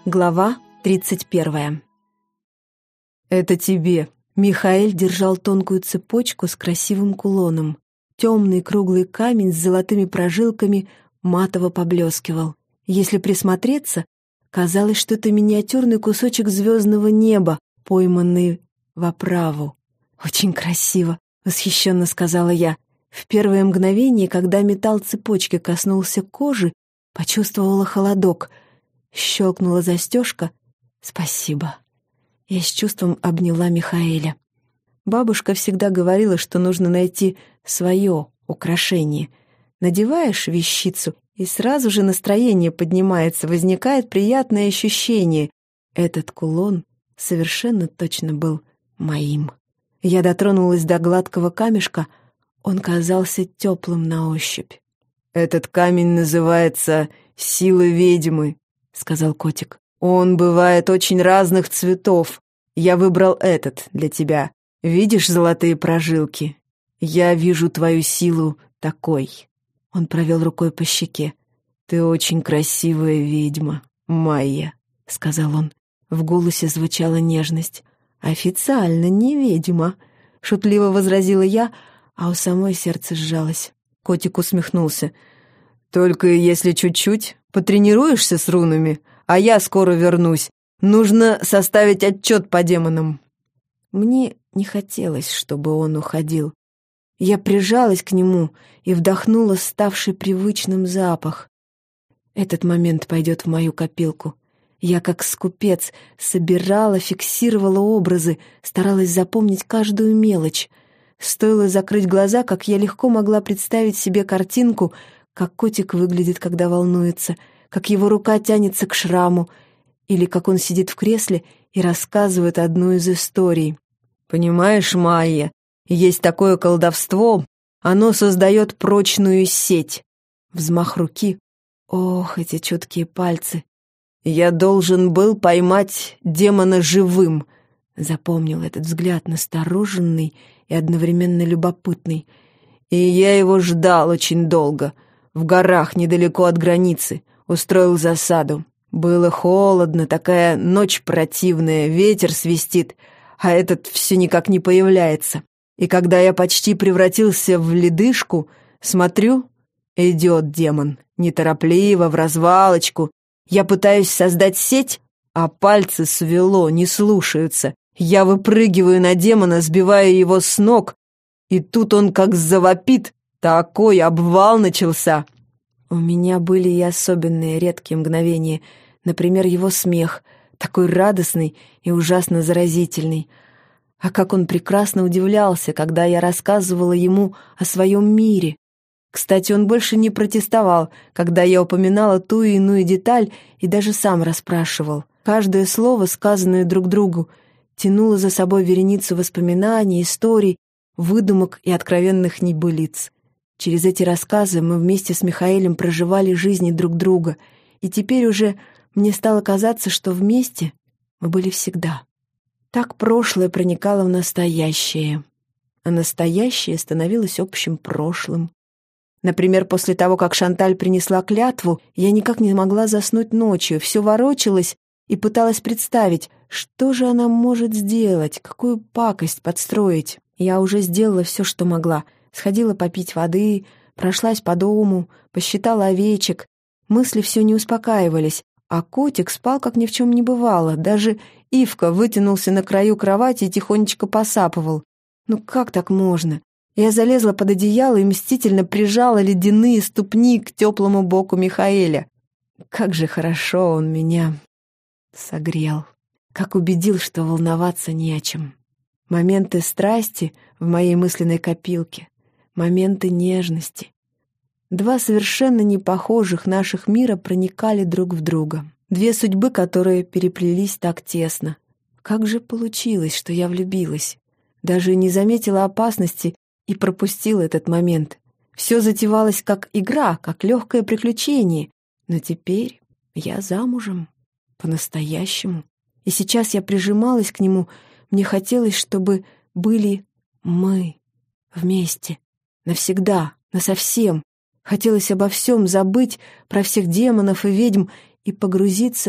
Глава 31. «Это тебе». Михаэль держал тонкую цепочку с красивым кулоном. Темный круглый камень с золотыми прожилками матово поблескивал. Если присмотреться, казалось, что это миниатюрный кусочек звездного неба, пойманный в оправу. «Очень красиво», — восхищенно сказала я. В первое мгновение, когда металл цепочки коснулся кожи, почувствовала холодок. Щелкнула застежка. «Спасибо». Я с чувством обняла Михаэля. Бабушка всегда говорила, что нужно найти свое украшение. Надеваешь вещицу, и сразу же настроение поднимается, возникает приятное ощущение. Этот кулон совершенно точно был моим. Я дотронулась до гладкого камешка, он казался теплым на ощупь. «Этот камень называется «Сила ведьмы», — сказал котик. «Он бывает очень разных цветов. Я выбрал этот для тебя. Видишь золотые прожилки? Я вижу твою силу такой». Он провел рукой по щеке. «Ты очень красивая ведьма, Майя», — сказал он. В голосе звучала нежность. «Официально не ведьма», — шутливо возразила я, а у самой сердце сжалось. Котик усмехнулся. «Только если чуть-чуть потренируешься с рунами, а я скоро вернусь. Нужно составить отчет по демонам». Мне не хотелось, чтобы он уходил. Я прижалась к нему и вдохнула ставший привычным запах. Этот момент пойдет в мою копилку. Я, как скупец, собирала, фиксировала образы, старалась запомнить каждую мелочь. Стоило закрыть глаза, как я легко могла представить себе картинку, как котик выглядит, когда волнуется, как его рука тянется к шраму, или как он сидит в кресле и рассказывает одну из историй. «Понимаешь, Майя, есть такое колдовство, оно создает прочную сеть». Взмах руки. Ох, эти чуткие пальцы. «Я должен был поймать демона живым», — запомнил этот взгляд, настороженный и одновременно любопытный. «И я его ждал очень долго. В горах, недалеко от границы, устроил засаду. Было холодно, такая ночь противная, ветер свистит, а этот все никак не появляется. И когда я почти превратился в ледышку, смотрю, идет демон, неторопливо, в развалочку. Я пытаюсь создать сеть, а пальцы свело, не слушаются. Я выпрыгиваю на демона, сбивая его с ног, и тут он как завопит. Такой обвал начался». У меня были и особенные редкие мгновения, например, его смех, такой радостный и ужасно заразительный. А как он прекрасно удивлялся, когда я рассказывала ему о своем мире. Кстати, он больше не протестовал, когда я упоминала ту и иную деталь, и даже сам расспрашивал. Каждое слово, сказанное друг другу, тянуло за собой вереницу воспоминаний, историй, выдумок и откровенных небылиц. Через эти рассказы мы вместе с Михаэлем проживали жизни друг друга, и теперь уже мне стало казаться, что вместе мы были всегда. Так прошлое проникало в настоящее, а настоящее становилось общим прошлым. Например, после того, как Шанталь принесла клятву, я никак не могла заснуть ночью, все ворочалась и пыталась представить, что же она может сделать, какую пакость подстроить. Я уже сделала все, что могла. Сходила попить воды, прошлась по дому, посчитала овечек. Мысли все не успокаивались, а котик спал, как ни в чем не бывало. Даже Ивка вытянулся на краю кровати и тихонечко посапывал. Ну как так можно? Я залезла под одеяло и мстительно прижала ледяные ступни к теплому боку Михаэля. Как же хорошо он меня согрел. Как убедил, что волноваться не о чем. Моменты страсти в моей мысленной копилке. Моменты нежности. Два совершенно непохожих наших мира проникали друг в друга. Две судьбы, которые переплелись так тесно. Как же получилось, что я влюбилась? Даже не заметила опасности и пропустила этот момент. Все затевалось как игра, как легкое приключение. Но теперь я замужем. По-настоящему. И сейчас я прижималась к нему. Мне хотелось, чтобы были мы вместе. Навсегда, насовсем. Хотелось обо всем забыть, про всех демонов и ведьм, и погрузиться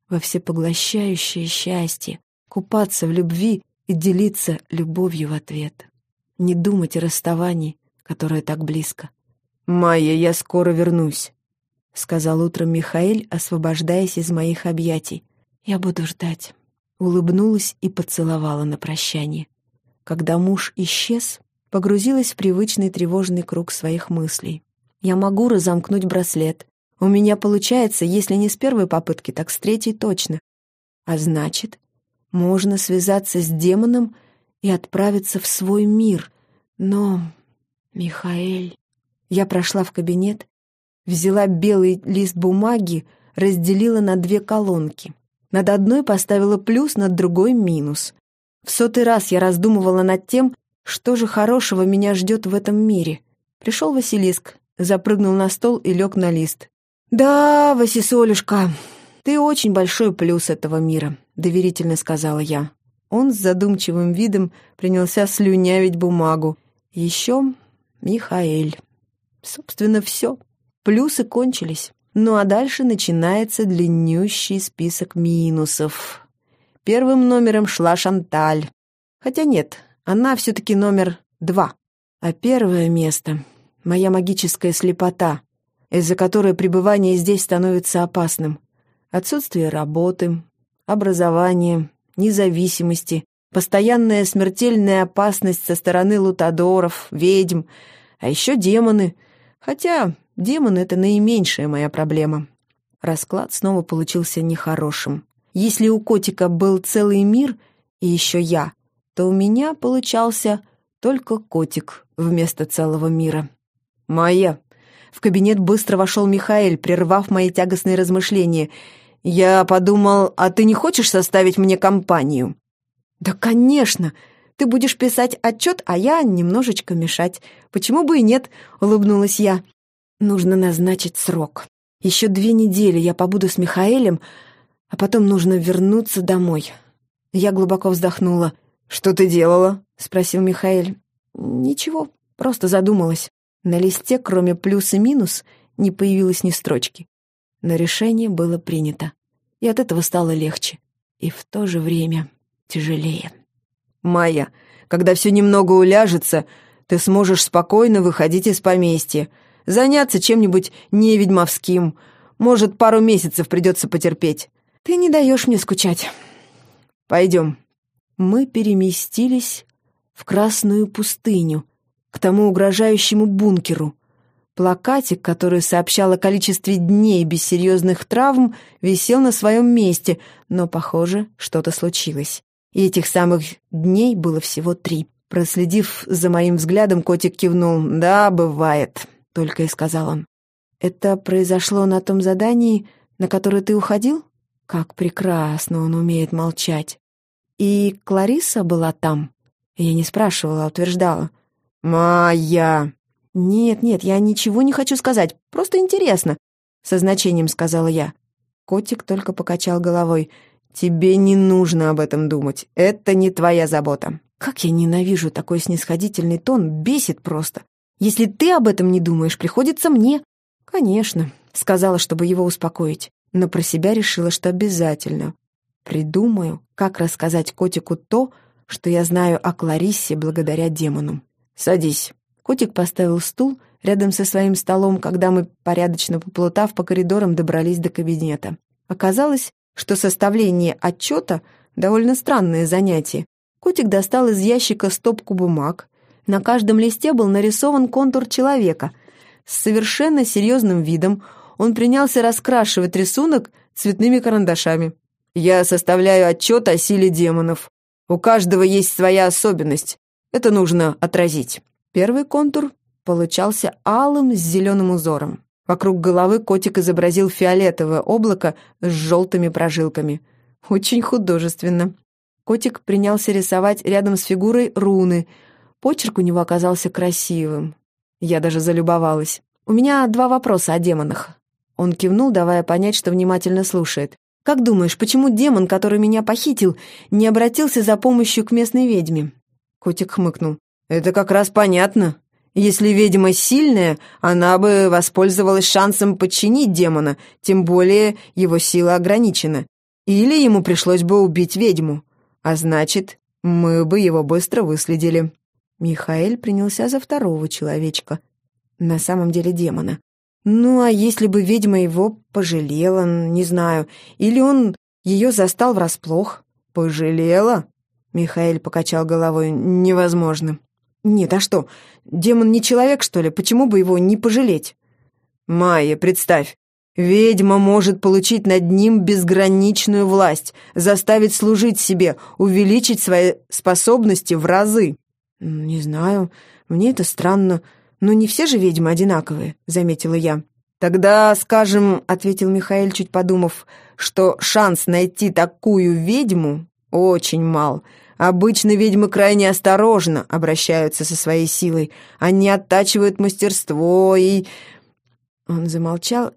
во всепоглощающее счастье, купаться в любви и делиться любовью в ответ. Не думать о расставании, которое так близко. «Майя, я скоро вернусь», — сказал утром Михаэль, освобождаясь из моих объятий. «Я буду ждать». Улыбнулась и поцеловала на прощание. Когда муж исчез, погрузилась в привычный тревожный круг своих мыслей. Я могу разомкнуть браслет. У меня получается, если не с первой попытки, так с третьей точно. А значит, можно связаться с демоном и отправиться в свой мир. Но, Михаэль... Я прошла в кабинет, взяла белый лист бумаги, разделила на 2 колонки. Над одной поставила плюс, над другой — минус. В 100-й раз я раздумывала над тем, что же хорошего меня ждет в этом мире. Пришел Василиск, запрыгнул на стол и лег на лист. «Да, Васисолюшка, ты очень большой плюс этого мира», — доверительно сказала я. Он с задумчивым видом принялся слюнявить бумагу. Еще Михаэль. Собственно, все. Плюсы кончились. Ну а дальше начинается длиннющий список минусов. Первым номером шла Шанталь. Хотя нет, она все-таки номер 2. А первое место — моя магическая слепота, из-за которой пребывание здесь становится опасным. Отсутствие работы, образования, независимости, постоянная смертельная опасность со стороны лутадоров, ведьм, а еще демоны. Хотя демон — это наименьшая моя проблема. Расклад снова получился нехорошим. Если у котика был целый мир и еще я, то у меня получался только котик вместо целого мира. «Майя!» В кабинет быстро вошел Михаэль, прервав мои тягостные размышления. «Я подумал, а ты не хочешь составить мне компанию?» «Да, конечно! Ты будешь писать отчет, а я немножечко мешать. Почему бы и нет?» — улыбнулась я. «Нужно назначить срок. Еще 2 недели я побуду с Михаэлем, а потом нужно вернуться домой». Я глубоко вздохнула. «Что ты делала?» — спросил Михаэль. «Ничего, просто задумалась. На листе, кроме плюс и минус, не появилось ни строчки. Но решение было принято. И от этого стало легче. И в то же время тяжелее». «Майя, когда все немного уляжется, ты сможешь спокойно выходить из поместья, заняться чем-нибудь неведьмовским. Может, пару месяцев придется потерпеть. Ты не даешь мне скучать. Пойдем». Мы переместились в Красную пустыню, к тому угрожающему бункеру. Плакатик, который сообщал о количестве дней без серьезных травм, висел на своем месте, но, похоже, что-то случилось. И этих самых дней было всего 3. Проследив за моим взглядом, котик кивнул. «Да, бывает», — только и сказал он. «Это произошло на том задании, на которое ты уходил? Как прекрасно он умеет молчать. И Клариса была там?» Я не спрашивала, а утверждала. «Майя!» «Нет, я ничего не хочу сказать, просто интересно», — со значением сказала я. Котик только покачал головой. «Тебе не нужно об этом думать. Это не твоя забота». Как я ненавижу такой снисходительный тон, бесит просто. Если ты об этом не думаешь, приходится мне. Конечно, сказала, чтобы его успокоить, но про себя решила, что обязательно придумаю, как рассказать котику то, что я знаю о Клариссе благодаря демону. «Садись». Котик поставил стул рядом со своим столом, когда мы, порядочно поплутав по коридорам, добрались до кабинета. Оказалось, что составление отчета — довольно странное занятие. Котик достал из ящика стопку бумаг. На каждом листе был нарисован контур человека. С совершенно серьезным видом он принялся раскрашивать рисунок цветными карандашами. «Я составляю отчет о силе демонов. У каждого есть своя особенность. Это нужно отразить». Первый контур получался алым с зеленым узором. Вокруг головы котик изобразил фиолетовое облако с желтыми прожилками. Очень художественно. Котик принялся рисовать рядом с фигурой руны. Почерк у него оказался красивым. Я даже залюбовалась. «У меня 2 вопроса о демонах». Он кивнул, давая понять, что внимательно слушает. «Как думаешь, почему демон, который меня похитил, не обратился за помощью к местной ведьме?» Котик хмыкнул. «Это как раз понятно. Если ведьма сильная, она бы воспользовалась шансом подчинить демона, тем более его сила ограничена. Или ему пришлось бы убить ведьму, а значит, мы бы его быстро выследили». Михаэль принялся за второго человечка, на самом деле демона. Ну, а если бы ведьма его пожалела, не знаю, или он ее застал врасплох? «Пожалела?» — Михаэль покачал головой. «Невозможно». «Нет, а что, демон не человек, что ли? Почему бы его не пожалеть?» «Майя, представь, ведьма может получить над ним безграничную власть, заставить служить себе, увеличить свои способности в разы». «Не знаю, мне это странно. Но не все же ведьмы одинаковые», — заметила я. «Тогда, скажем, — ответил Михаэль, чуть подумав, — что шанс найти такую ведьму очень мал. Обычно ведьмы крайне осторожно обращаются со своей силой. Они оттачивают мастерство и...» Он замолчал.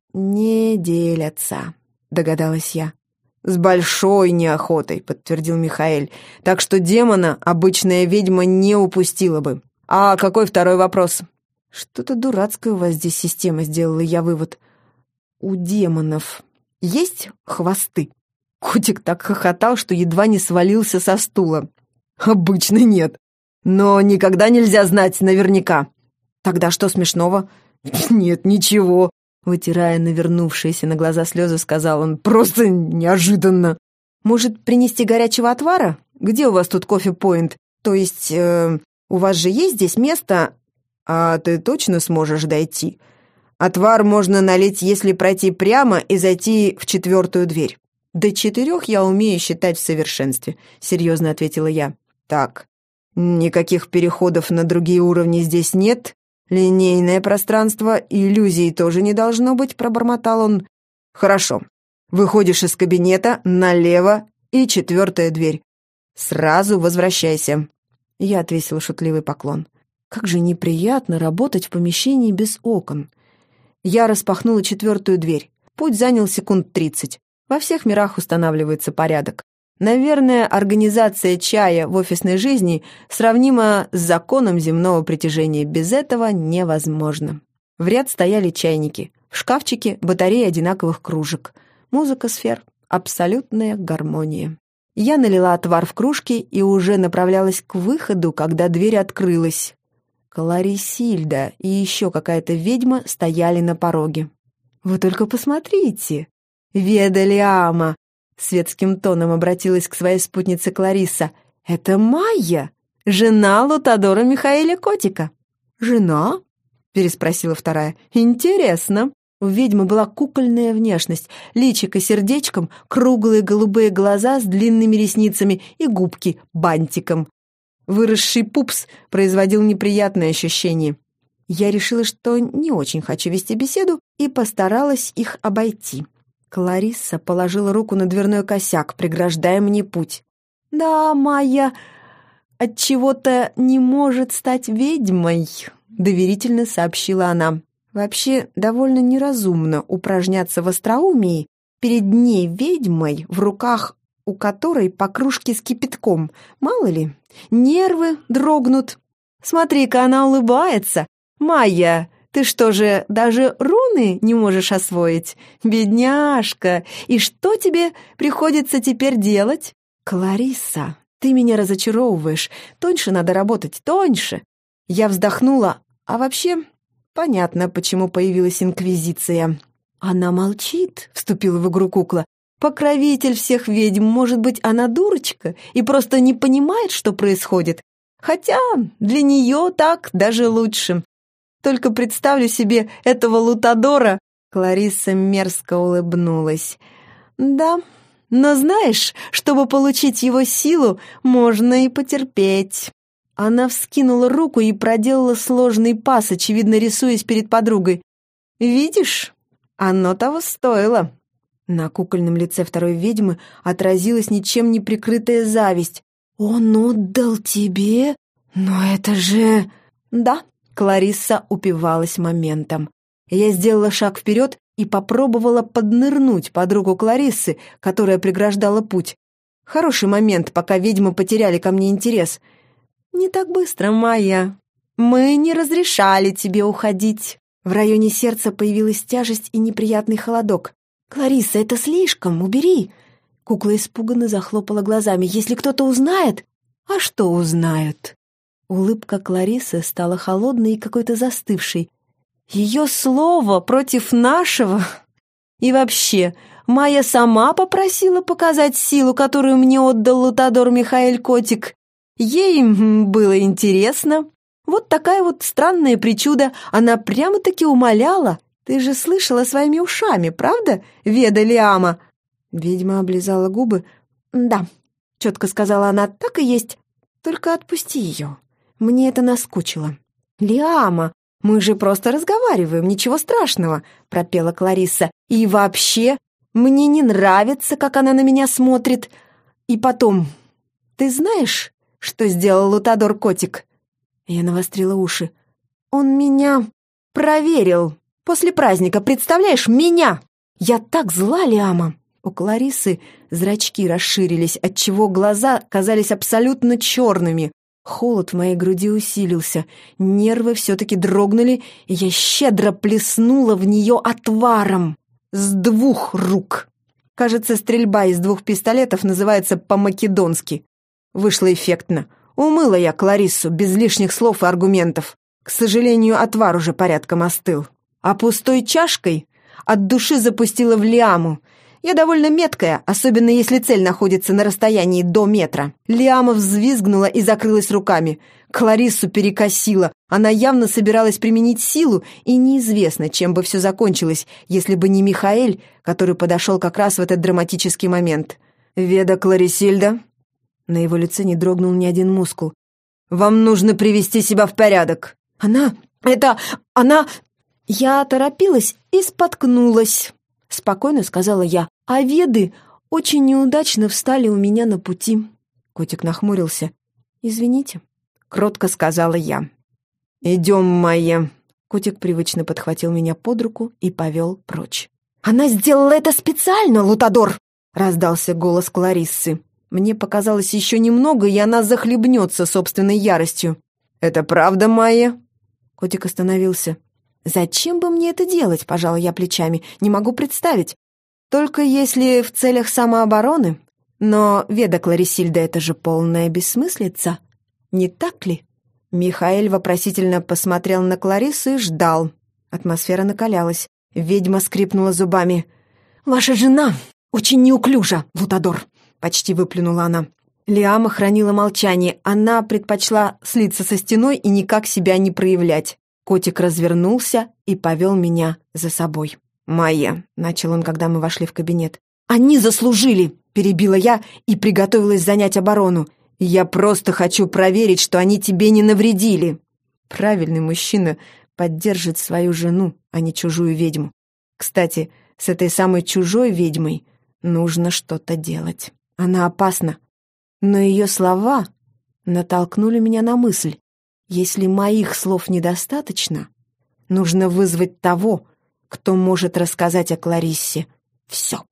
«Не делятся», — догадалась я. «С большой неохотой», — подтвердил Михаэль. «Так что демона обычная ведьма не упустила бы. А какой второй вопрос?» «Что-то дурацкая у вас здесь система», — сделала я вывод. «У демонов есть хвосты?» Котик так хохотал, что едва не свалился со стула. «Обычно нет. Но никогда нельзя знать наверняка». «Тогда что смешного?» «Нет, ничего», — вытирая навернувшиеся на глаза слезы, сказал он. «Просто неожиданно». «Может, принести горячего отвара? Где у вас тут кофе-поинт? То есть, у вас же есть здесь место...» «А ты точно сможешь дойти? Отвар можно налить, если пройти прямо и зайти в 4-ю дверь». «До 4 я умею считать в совершенстве», — серьезно ответила я. «Так, никаких переходов на другие уровни здесь нет. Линейное пространство, иллюзий тоже не должно быть», — пробормотал он. «Хорошо. Выходишь из кабинета, налево и 4-я дверь. Сразу возвращайся». Я отвесила шутливый поклон. Как же неприятно работать в помещении без окон. Я распахнула 4-ю дверь. Путь занял секунд 30. Во всех мирах устанавливается порядок. Наверное, организация чая в офисной жизни сравнима с законом земного притяжения. Без этого невозможно. В ряд стояли чайники. В шкафчике батареи одинаковых кружек. Музыка сфер. Абсолютная гармония. Я налила отвар в кружки и уже направлялась к выходу, когда дверь открылась. Кларисильда и еще какая-то ведьма стояли на пороге. «Вы только посмотрите! Веда Лиама!» Светским тоном обратилась к своей спутнице Кларисса. «Это Майя, жена Лутадора Михаэля Котика». «Жена?» — переспросила вторая. «Интересно». У ведьмы была кукольная внешность, личико сердечком, круглые голубые глаза с длинными ресницами и губки бантиком. Выросший пупс производил неприятное ощущение. Я решила, что не очень хочу вести беседу, и постаралась их обойти. Кларисса положила руку на дверной косяк, преграждая мне путь. «Да, Майя отчего-то не может стать ведьмой», — доверительно сообщила она. «Вообще, довольно неразумно упражняться в остроумии перед ней ведьмой, в руках у которой по кружке с кипятком. Мало ли, нервы дрогнут. Смотри-ка, она улыбается. Майя, ты что же, даже руны не можешь освоить? Бедняжка! И что тебе приходится теперь делать? Кларисса, ты меня разочаровываешь. Тоньше надо работать, тоньше». Я вздохнула. А вообще, понятно, почему появилась инквизиция. «Она молчит», — вступила в игру кукла. «Покровитель всех ведьм, может быть, она дурочка и просто не понимает, что происходит? Хотя для нее так даже лучше. Только представлю себе этого Лутадора». Кларисса мерзко улыбнулась. «Да, но знаешь, чтобы получить его силу, можно и потерпеть». Она вскинула руку и проделала сложный пас, очевидно, рисуясь перед подругой. «Видишь, оно того стоило». На кукольном лице второй ведьмы отразилась ничем не прикрытая зависть. «Он отдал тебе? Но это же...» «Да», — Кларисса упивалась моментом. Я сделала шаг вперед и попробовала поднырнуть под руку Клариссы, которая преграждала путь. Хороший момент, пока ведьмы потеряли ко мне интерес. «Не так быстро, Майя. Мы не разрешали тебе уходить». В районе сердца появилась тяжесть и неприятный холодок. «Кларисса, это слишком, убери!» Кукла испуганно захлопала глазами. «Если кто-то узнает...» «А что узнают?» Улыбка Клариссы стала холодной и какой-то застывшей. «Ее слово против нашего? И вообще, Майя сама попросила показать силу, которую мне отдал лутадор Михаэль Котик. Ей было интересно. Вот такая вот странная причуда. Она прямо-таки умоляла. Ты же слышала своими ушами, правда, Веда Лиама?» Ведьма облизала губы. «Да», — четко сказала она, — «так и есть. Только отпусти ее. Мне это наскучило». «Лиама, мы же просто разговариваем, ничего страшного», — пропела Кларисса. «И вообще, мне не нравится, как она на меня смотрит. И потом, ты знаешь, что сделал лутадор Котик?» Я навострила уши. «Он меня проверил после праздника, представляешь, меня! Я так зла, Лиама!» У Клариссы зрачки расширились, отчего глаза казались абсолютно черными. Холод в моей груди усилился, нервы все-таки дрогнули, и я щедро плеснула в нее отваром. С 2 рук. Кажется, стрельба из 2 пистолетов называется по-македонски. Вышло эффектно. Умыла я Клариссу без лишних слов и аргументов. К сожалению, отвар уже порядком остыл. А пустой чашкой от души запустила в Лиаму. Я довольно меткая, особенно если цель находится на расстоянии до метра. Лиама взвизгнула и закрылась руками. Клариссу перекосила. Она явно собиралась применить силу, и неизвестно, чем бы все закончилось, если бы не Михаэль, который подошел как раз в этот драматический момент. «Веда Кларисильда?» На его лице не дрогнул ни один мускул. «Вам нужно привести себя в порядок!» «Она... она...» Я торопилась и споткнулась. Спокойно сказала я, а Веды очень неудачно встали у меня на пути. Котик нахмурился. «Извините», — кротко сказала я. «Идем, Майя». Котик привычно подхватил меня под руку и повел прочь. «Она сделала это специально, лутадор!» — раздался голос Клариссы. Мне показалось еще немного, и она захлебнется собственной яростью. «Это правда, Майя?» Котик остановился. «Зачем бы мне это делать?» — пожала я плечами. «Не могу представить. Только если в целях самообороны. Но, Веда Кларисильда, это же полная бессмыслица. Не так ли?» Михаэль вопросительно посмотрел на Клариссу и ждал. Атмосфера накалялась. Ведьма скрипнула зубами. «Ваша жена очень неуклюжа, лутадор!» — почти выплюнула она. Лиама хранила молчание. Она предпочла слиться со стеной и никак себя не проявлять. Котик развернулся и повел меня за собой. «Майя», — начал он, когда мы вошли в кабинет. «Они заслужили!» — перебила я и приготовилась занять оборону. «Я просто хочу проверить, что они тебе не навредили». Правильный мужчина поддержит свою жену, а не чужую ведьму. Кстати, с этой самой чужой ведьмой нужно что-то делать. Она опасна. Но ее слова натолкнули меня на мысль. Если моих слов недостаточно, нужно вызвать того, кто может рассказать о Клариссе все.